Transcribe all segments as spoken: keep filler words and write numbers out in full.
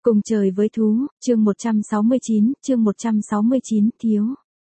Cùng trời với thú, chương một trăm sáu mươi chín, chương một trăm sáu mươi chín, thiếu.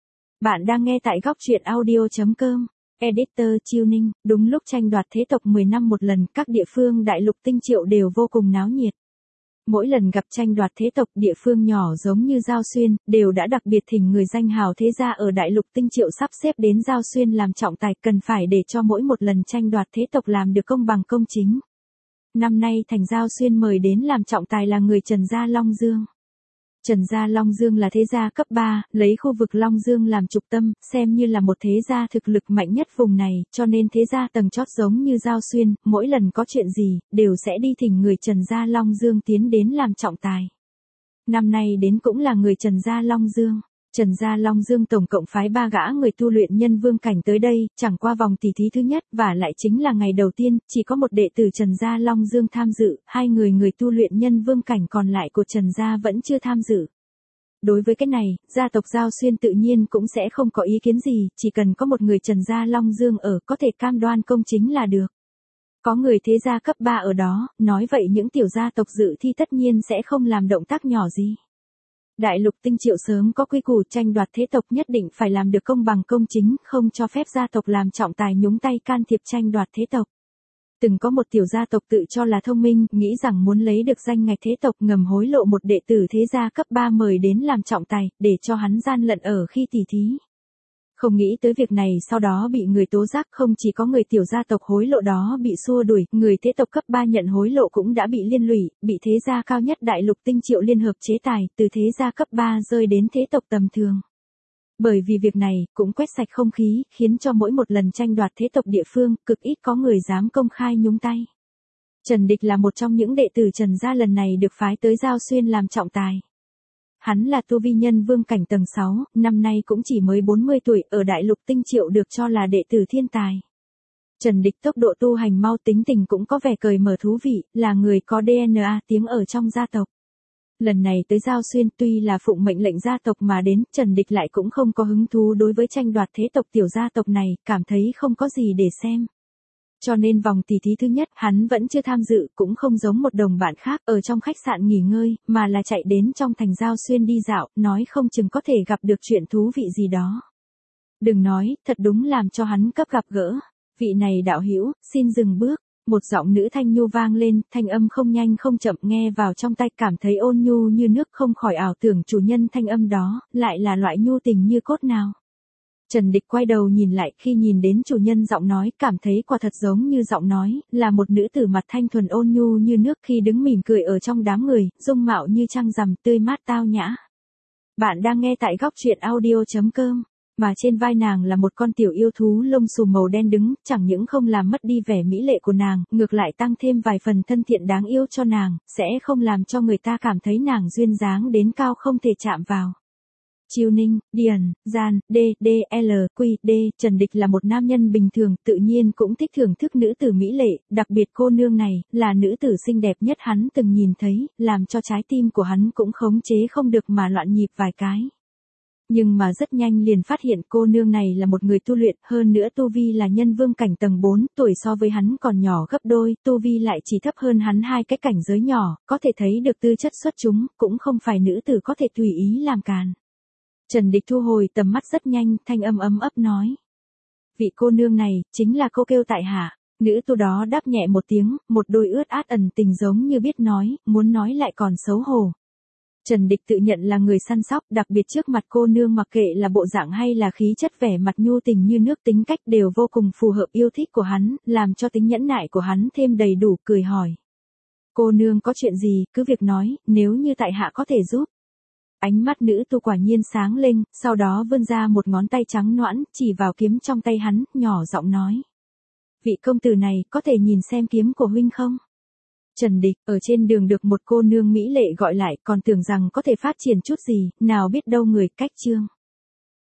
Bạn đang nghe tại góc truyện audio chấm com. Editor Chiêu Ninh, đúng lúc tranh đoạt thế tộc mười năm một lần, các địa phương đại lục Tinh Triệu đều vô cùng náo nhiệt. Mỗi lần gặp tranh đoạt thế tộc, địa phương nhỏ giống như Giao Xuyên, đều đã đặc biệt thỉnh người danh hào thế gia ở đại lục Tinh Triệu sắp xếp đến Giao Xuyên làm trọng tài, cần phải để cho mỗi một lần tranh đoạt thế tộc làm được công bằng công chính. Năm nay thành Giao Xuyên mời đến làm trọng tài là người Trần Gia Long Dương. Trần Gia Long Dương là thế gia cấp ba, lấy khu vực Long Dương làm trục tâm, xem như là một thế gia thực lực mạnh nhất vùng này, cho nên thế gia tầng chót giống như Giao Xuyên, mỗi lần có chuyện gì, đều sẽ đi thỉnh người Trần Gia Long Dương tiến đến làm trọng tài. Năm nay đến cũng là người Trần Gia Long Dương. Trần Gia Long Dương tổng cộng phái ba gã người tu luyện nhân vương cảnh tới đây, chẳng qua vòng tỷ thí thứ nhất và lại chính là ngày đầu tiên, chỉ có một đệ tử Trần Gia Long Dương tham dự, hai người người tu luyện nhân vương cảnh còn lại của Trần Gia vẫn chưa tham dự. Đối với cái này, gia tộc Giao Xuyên tự nhiên cũng sẽ không có ý kiến gì, chỉ cần có một người Trần Gia Long Dương ở, có thể cam đoan công chính là được. Có người thế gia cấp ba ở đó, nói vậy những tiểu gia tộc dự thi tất nhiên sẽ không làm động tác nhỏ gì. Đại lục Tinh Triệu sớm có quy củ tranh đoạt thế tộc nhất định phải làm được công bằng công chính, không cho phép gia tộc làm trọng tài nhúng tay can thiệp tranh đoạt thế tộc. Từng có một tiểu gia tộc tự cho là thông minh, nghĩ rằng muốn lấy được danh ngạch thế tộc ngầm hối lộ một đệ tử thế gia cấp ba mời đến làm trọng tài, để cho hắn gian lận ở khi tỷ thí. Không nghĩ tới việc này sau đó bị người tố giác, không chỉ có người tiểu gia tộc hối lộ đó bị xua đuổi, người thế tộc cấp ba nhận hối lộ cũng đã bị liên lụy, bị thế gia cao nhất đại lục Tinh Triệu liên hợp chế tài, từ thế gia cấp ba rơi đến thế tộc tầm thường. Bởi vì việc này, cũng quét sạch không khí, khiến cho mỗi một lần tranh đoạt thế tộc địa phương, cực ít có người dám công khai nhúng tay. Trần Địch là một trong những đệ tử Trần gia lần này được phái tới Giao Xuyên làm trọng tài. Hắn là tu vi nhân vương cảnh tầng sáu, năm nay cũng chỉ mới bốn mươi tuổi, ở đại lục Tinh Triệu được cho là đệ tử thiên tài. Trần Địch tốc độ tu hành mau, tính tình cũng có vẻ cởi mở thú vị, là người có đê en a tiếng ở trong gia tộc. Lần này tới Giao Xuyên tuy là phụng mệnh lệnh gia tộc mà đến, Trần Địch lại cũng không có hứng thú đối với tranh đoạt thế tộc tiểu gia tộc này, cảm thấy không có gì để xem. Cho nên vòng tỷ thí thứ nhất, hắn vẫn chưa tham dự, cũng không giống một đồng bạn khác ở trong khách sạn nghỉ ngơi, mà là chạy đến trong thành Giao Xuyên đi dạo, nói không chừng có thể gặp được chuyện thú vị gì đó. Đừng nói, thật đúng làm cho hắn cấp gặp gỡ. Vị này đạo hữu, xin dừng bước. Một giọng nữ thanh nhu vang lên, thanh âm không nhanh không chậm, nghe vào trong tai cảm thấy ôn nhu như nước, không khỏi ảo tưởng chủ nhân thanh âm đó, lại là loại nhu tình như cốt nào. Trần Địch quay đầu nhìn lại, khi nhìn đến chủ nhân giọng nói, cảm thấy quả thật giống như giọng nói, là một nữ tử mặt thanh thuần ôn nhu như nước, khi đứng mỉm cười ở trong đám người, dung mạo như trăng rằm, tươi mát tao nhã. Bạn đang nghe tại góc truyện audio chấm com. Mà trên vai nàng là một con tiểu yêu thú lông xù màu đen đứng, chẳng những không làm mất đi vẻ mỹ lệ của nàng, ngược lại tăng thêm vài phần thân thiện đáng yêu cho nàng, sẽ không làm cho người ta cảm thấy nàng duyên dáng đến cao không thể chạm vào. Chiêu Ninh, Điền, Gian, D, D, L, Q, D, Trần Địch là một nam nhân bình thường, tự nhiên cũng thích thưởng thức nữ tử mỹ lệ, đặc biệt cô nương này, là nữ tử xinh đẹp nhất hắn từng nhìn thấy, làm cho trái tim của hắn cũng khống chế không được mà loạn nhịp vài cái. Nhưng mà rất nhanh liền phát hiện cô nương này là một người tu luyện, hơn nữa tu vi là nhân vương cảnh tầng bốn, tuổi so với hắn còn nhỏ gấp đôi, tu vi lại chỉ thấp hơn hắn hai cái cảnh giới nhỏ, có thể thấy được tư chất xuất chúng, cũng không phải nữ tử có thể tùy ý làm càn. Trần Địch thu hồi tầm mắt rất nhanh, thanh âm ấm ấp nói. Vị cô nương này, chính là cô kêu tại hạ. Nữ tu đó đáp nhẹ một tiếng, một đôi ướt át ẩn tình giống như biết nói, muốn nói lại còn xấu hổ. Trần Địch tự nhận là người săn sóc, đặc biệt trước mặt cô nương mặc kệ là bộ dạng hay là khí chất vẻ mặt nhu tình như nước, tính cách đều vô cùng phù hợp yêu thích của hắn, làm cho tính nhẫn nại của hắn thêm đầy đủ, cười hỏi. Cô nương có chuyện gì, cứ việc nói, nếu như tại hạ có thể giúp. Ánh mắt nữ tu quả nhiên sáng lên, sau đó vươn ra một ngón tay trắng nõn, chỉ vào kiếm trong tay hắn, nhỏ giọng nói. Vị công tử này, có thể nhìn xem kiếm của huynh không? Trần Địch, ở trên đường được một cô nương mỹ lệ gọi lại, còn tưởng rằng có thể phát triển chút gì, nào biết đâu người cách chương.